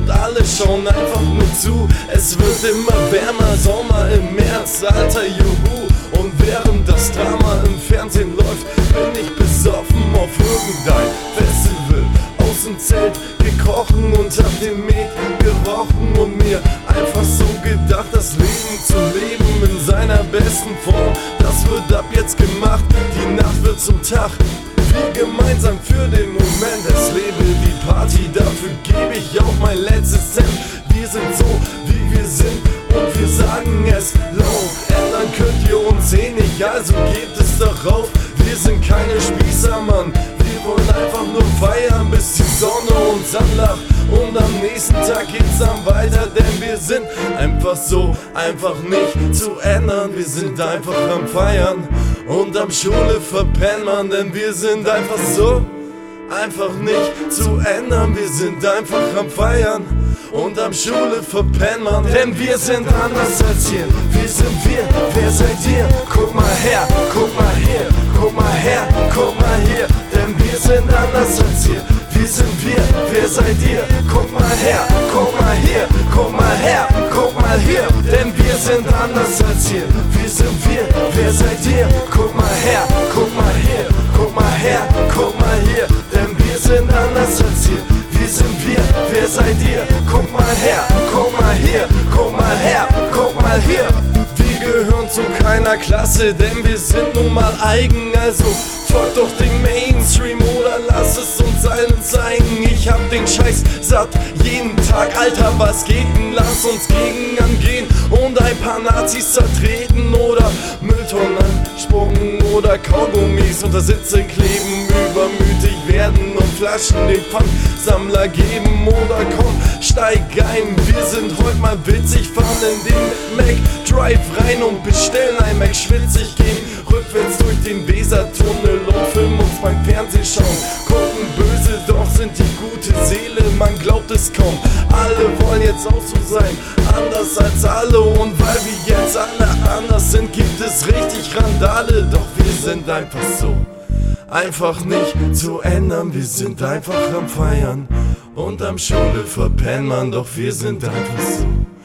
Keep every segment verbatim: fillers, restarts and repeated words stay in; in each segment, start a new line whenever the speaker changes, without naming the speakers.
und alle schauen einfach nur zu. Es wird immer wärmer, Sommer im März, alter Juhu. Und während das Drama im Fernsehen läuft, bin ich besoffen auf irgendein Festival. Aus dem Zelt gekrochen und hab den Met gerochen und mir einfach so gedacht, das Leben zu leben in seiner besten Form, das wird ab jetzt gemacht, die Nacht wird zum Tag. Wir gemeinsam für den Moment, es lebe die Party, dafür gebe ich auch mein letztes Cent. Wir sind so, wie wir sind und wir sagen es laut. Ändern könnt ihr uns eh nicht, also gebt es doch auf. Wir sind keine Spießer, Mann, wir wollen einfach nur feiern, bis die Sonne uns anlacht. Und am nächsten Tag geht's dann weiter, denn wir sind einfach so, einfach nicht zu ändern. Wir sind einfach am Feiern und am Schule verpennen, man, denn wir sind einfach so, einfach nicht zu ändern. Wir sind einfach am Feiern und am Schule verpennen, man, denn wir sind anders als ihr. Wir sind wir, wer seid ihr? Guck mal her, guck mal hier, guck mal her, guck mal hier, denn wir sind anders als ihr. Wir sind wir, wer seid ihr? Guck mal her, guck mal hier, guck mal her, guck mal hier, denn wir sind anders als ihr. Wir sind wir, wer seid ihr? Guck mal her, guck mal hier, guck mal her, guck mal hier, denn wir sind anders als ihr. Wir sind wir, wer seid ihr? Guck mal her, guck mal hier, guck mal her, guck mal hier. Wir gehören zu keiner Klasse, denn wir sind nun mal eigen, also folgt doch den Mainstream oder lass es uns allen zeigen. Ich hab den Scheiß satt, jeden Tag, Alter, was geht denn? Lass uns gegen angehen und ein paar Nazis zertreten oder Mülltonnen spucken oder Kaugummis unter Sitze kleben, übermütig werden und Flaschen den Pfandsammler geben. Oder komm, steig ein, wir sind heute mal witzig, fahren in den Mac Drive rein und bestellen ein Mac schwitzig, gehen rückwärts durch den Wesertunnel und filmen uns beim Fernsehen schauen. Gucken böse, doch sind die gute Seele, man glaubt es kaum. Alle wollen jetzt auch so sein, anders als alle, und weil wir jetzt alle anders sind, gibt es richtig Randale. Doch wir sind einfach so, einfach nicht zu ändern. Wir sind einfach am Feiern und am Schule verpennen, man, doch wir sind einfach so,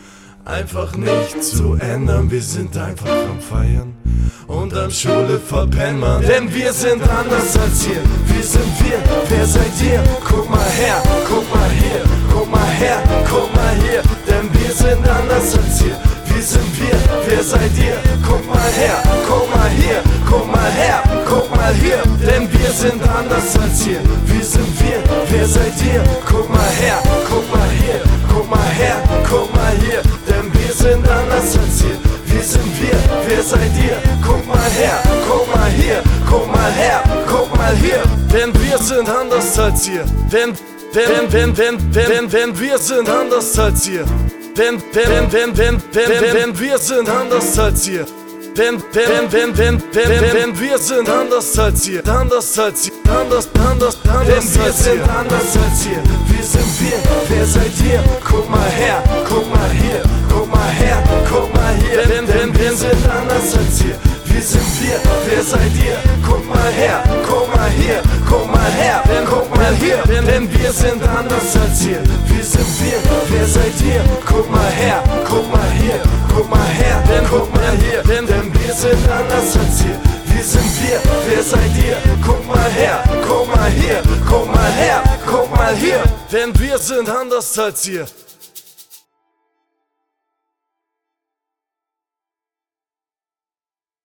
einfach nicht zu ändern. Wir sind einfach am Feiern und am Schule verpennen, man, denn wir sind anders als ihr. Wir sind wir, wer seid ihr? Guck mal her, guck mal hier, guck mal her, guck mal hier, denn wir sind anders als ihr. Wir sind wir, wer seid ihr? Guck mal her, guck mal hier, guck mal her, guck mal hier, denn wir sind anders als ihr. Wir sind wir, wer seid ihr? Guck mal her, guck mal hier, guck mal her, guck mal hier, denn wir sind anders als ihr. Wir sind wir, wer seid ihr? Guck mal her, guck mal hier, guck mal her, guck mal hier, denn wir sind anders als ihr. Denn, denn, denn, denn, denn, denn, denn wir sind anders als ihr. Denn, denn, denn, denn, denn, denn, denn wir sind anders als ihr. Denn, denn, denn, denn, denn, denn, denn wir sind anders als ihr. Anders als ihr. Anders, anders, anders. Denn wir sind anders als ihr. Wir sind wir, wer seid ihr? Guck mal her, guck mal hier, guck mal her, guck mal hier. Denn, denn wir sind anders als ihr. Wir sind wir, wer seid ihr? Guck mal her, guck mal hier, guck mal her, denn guck mal hier, denn, denn wir sind anders als ihr. Wir sind wir, wer seid ihr? Guck mal her, guck mal hier, guck mal her, denn guck mal hier, denn, denn wir sind anders als ihr. Wir sind wir, wer seid ihr? Guck mal her, guck mal hier, guck mal her, guck mal hier, denn wir sind anders als ihr.